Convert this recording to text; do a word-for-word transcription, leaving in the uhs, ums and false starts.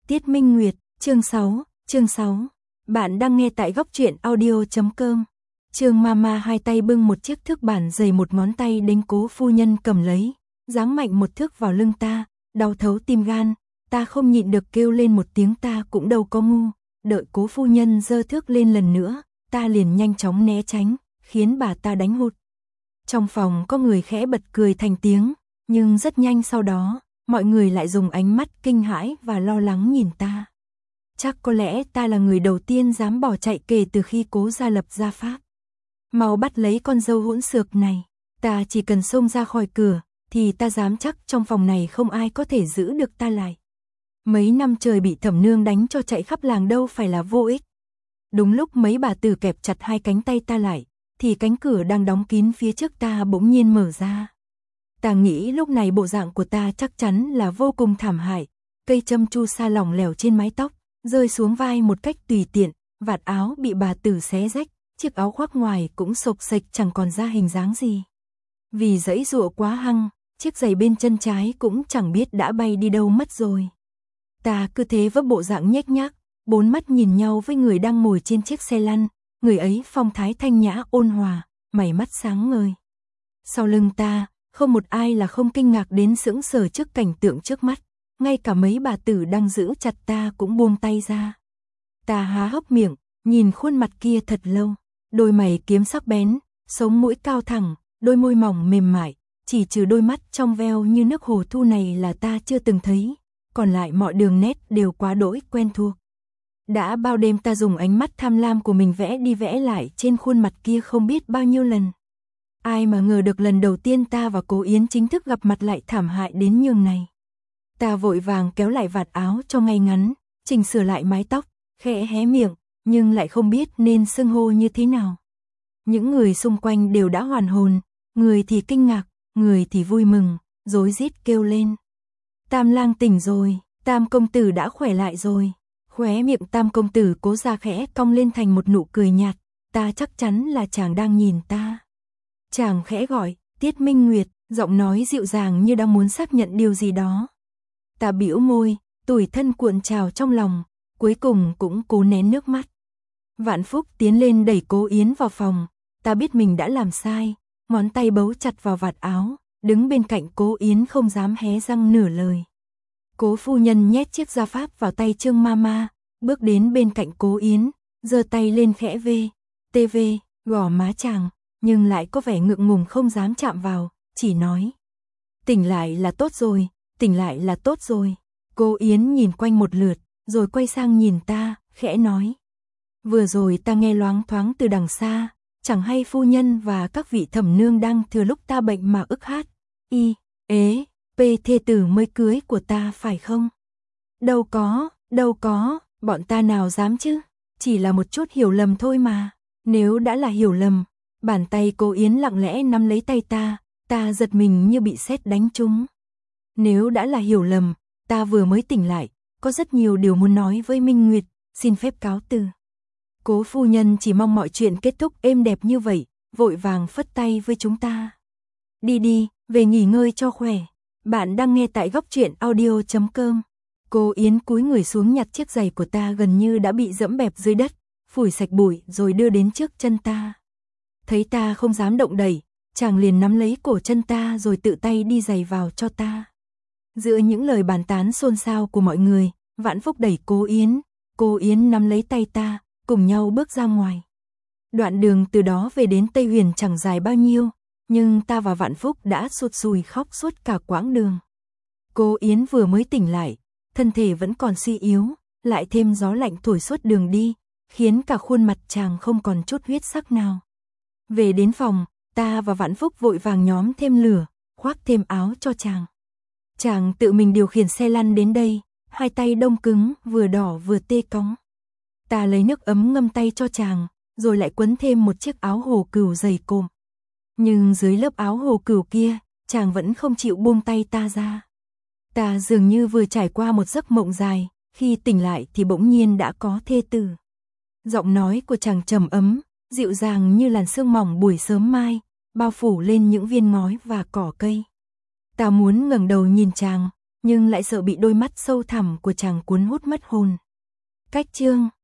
Tiết Minh Nguyệt, chương sáu, chương sáu. Bạn đang nghe tại góc truyện audio chấm com. Trương Mama hai tay bưng một chiếc thước bản dày một ngón tay đến Cố phu nhân cầm lấy, giáng mạnh một thước vào lưng ta, đau thấu tim gan, ta không nhịn được kêu lên một tiếng, ta cũng đâu có ngu, đợi Cố phu nhân giơ thước lên lần nữa, ta liền nhanh chóng né tránh, khiến bà ta đánh hụt. Trong phòng có người khẽ bật cười thành tiếng, nhưng rất nhanh sau đó, mọi người lại dùng ánh mắt kinh hãi và lo lắng nhìn ta. Chắc có lẽ ta là người đầu tiên dám bỏ chạy kể từ khi Cố gia lập gia pháp. Mau bắt lấy con dâu hỗn xược này, ta chỉ cần xông ra khỏi cửa, thì ta dám chắc trong phòng này không ai có thể giữ được ta lại. Mấy năm trời bị Thẩm nương đánh cho chạy khắp làng đâu phải là vô ích. Đúng lúc mấy bà tử kẹp chặt hai cánh tay ta lại, thì cánh cửa đang đóng kín phía trước ta bỗng nhiên mở ra. Ta nghĩ lúc này bộ dạng của ta chắc chắn là vô cùng thảm hại, cây châm chu sa lỏng lẻo trên mái tóc, rơi xuống vai một cách tùy tiện, vạt áo bị bà tử xé rách, chiếc áo khoác ngoài cũng xộc xệch chẳng còn ra hình dáng gì. Vì giãy giụa quá hăng, chiếc giày bên chân trái cũng chẳng biết đã bay đi đâu mất rồi. Ta cứ thế vấp bộ dạng nhếch nhác, bốn mắt nhìn nhau với người đang ngồi trên chiếc xe lăn, người ấy phong thái thanh nhã ôn hòa, mày mắt sáng ngời. Sau lưng ta, không một ai là không kinh ngạc đến sững sờ trước cảnh tượng trước mắt, ngay cả mấy bà tử đang giữ chặt ta cũng buông tay ra. Ta há hốc miệng, nhìn khuôn mặt kia thật lâu, đôi mày kiếm sắc bén, sống mũi cao thẳng, đôi môi mỏng mềm mại, chỉ trừ đôi mắt trong veo như nước hồ thu này là ta chưa từng thấy, còn lại mọi đường nét đều quá đỗi quen thuộc. Đã bao đêm ta dùng ánh mắt tham lam của mình vẽ đi vẽ lại trên khuôn mặt kia không biết bao nhiêu lần. Ai mà ngờ được lần đầu tiên ta và Cố Yến chính thức gặp mặt lại thảm hại đến nhường này. Ta vội vàng kéo lại vạt áo cho ngay ngắn, chỉnh sửa lại mái tóc, khẽ hé miệng, nhưng lại không biết nên xưng hô như thế nào. Những người xung quanh đều đã hoàn hồn, người thì kinh ngạc, người thì vui mừng, rối rít kêu lên. Tam lang tỉnh rồi, Tam công tử đã khỏe lại rồi. Khóe miệng Tam công tử Cố gia khẽ cong lên thành một nụ cười nhạt, ta chắc chắn là chàng đang nhìn ta. Chàng khẽ gọi, Tiết Minh Nguyệt, giọng nói dịu dàng như đang muốn xác nhận điều gì đó. Ta bĩu môi, tủi thân cuộn trào trong lòng, cuối cùng cũng cố nén nước mắt. Vạn Phúc tiến lên đẩy Cố Yến vào phòng, ta biết mình đã làm sai, ngón tay bấu chặt vào vạt áo, đứng bên cạnh Cố Yến không dám hé răng nửa lời. Cố phu nhân nhét chiếc gia pháp vào tay Trương Mama, bước đến bên cạnh Cố Yến, giơ tay lên khẽ vê, tê vê, gò má chàng, nhưng lại có vẻ ngượng ngùng không dám chạm vào, chỉ nói. Tỉnh lại là tốt rồi, tỉnh lại là tốt rồi. Cố Yến nhìn quanh một lượt, rồi quay sang nhìn ta, khẽ nói. Vừa rồi ta nghe loáng thoáng từ đằng xa, chẳng hay phu nhân và các vị thẩm nương đang thừa lúc ta bệnh mà ức hát. Y, ế, pê thê tử mới cưới của ta phải không? Đâu có, đâu có, bọn ta nào dám chứ, chỉ là một chút hiểu lầm thôi mà. Nếu đã là hiểu lầm, bàn tay Cố Yến lặng lẽ nắm lấy tay ta, ta giật mình như bị sét đánh trúng. Nếu đã là hiểu lầm, ta vừa mới tỉnh lại, có rất nhiều điều muốn nói với Minh Nguyệt, xin phép cáo từ. Cố phu nhân chỉ mong mọi chuyện kết thúc êm đẹp như vậy, vội vàng phất tay với chúng ta. Đi đi, về nghỉ ngơi cho khỏe. Bạn đang nghe tại góc truyện audio chấm com. Cố Yến cúi người xuống nhặt chiếc giày của ta gần như đã bị dẫm bẹp dưới đất, phủi sạch bụi rồi đưa đến trước chân ta. Thấy ta không dám động đẩy, chàng liền nắm lấy cổ chân ta rồi tự tay đi giày vào cho ta. Giữa những lời bàn tán xôn xao của mọi người, Vạn Phúc đẩy Cố Yến, Cố Yến nắm lấy tay ta, cùng nhau bước ra ngoài. Đoạn đường từ đó về đến Tây Huyền chẳng dài bao nhiêu, nhưng ta và Vạn Phúc đã sụt sùi khóc suốt cả quãng đường. Cố Yến vừa mới tỉnh lại, thân thể vẫn còn suy yếu, lại thêm gió lạnh thổi suốt đường đi, khiến cả khuôn mặt chàng không còn chút huyết sắc nào. Về đến phòng, ta và Vạn Phúc vội vàng nhóm thêm lửa, khoác thêm áo cho chàng. Chàng tự mình điều khiển xe lăn đến đây, hai tay đông cứng, vừa đỏ vừa tê cóng. Ta lấy nước ấm ngâm tay cho chàng, rồi lại quấn thêm một chiếc áo hồ cừu dày cộm. Nhưng dưới lớp áo hồ cừu kia, chàng vẫn không chịu buông tay ta ra. Ta dường như vừa trải qua một giấc mộng dài, khi tỉnh lại thì bỗng nhiên đã có thê tử. Giọng nói của chàng trầm ấm, dịu dàng như làn sương mỏng buổi sớm mai, bao phủ lên những viên ngói và cỏ cây. Ta muốn ngẩng đầu nhìn chàng, nhưng lại sợ bị đôi mắt sâu thẳm của chàng cuốn hút mất hồn. Cách chương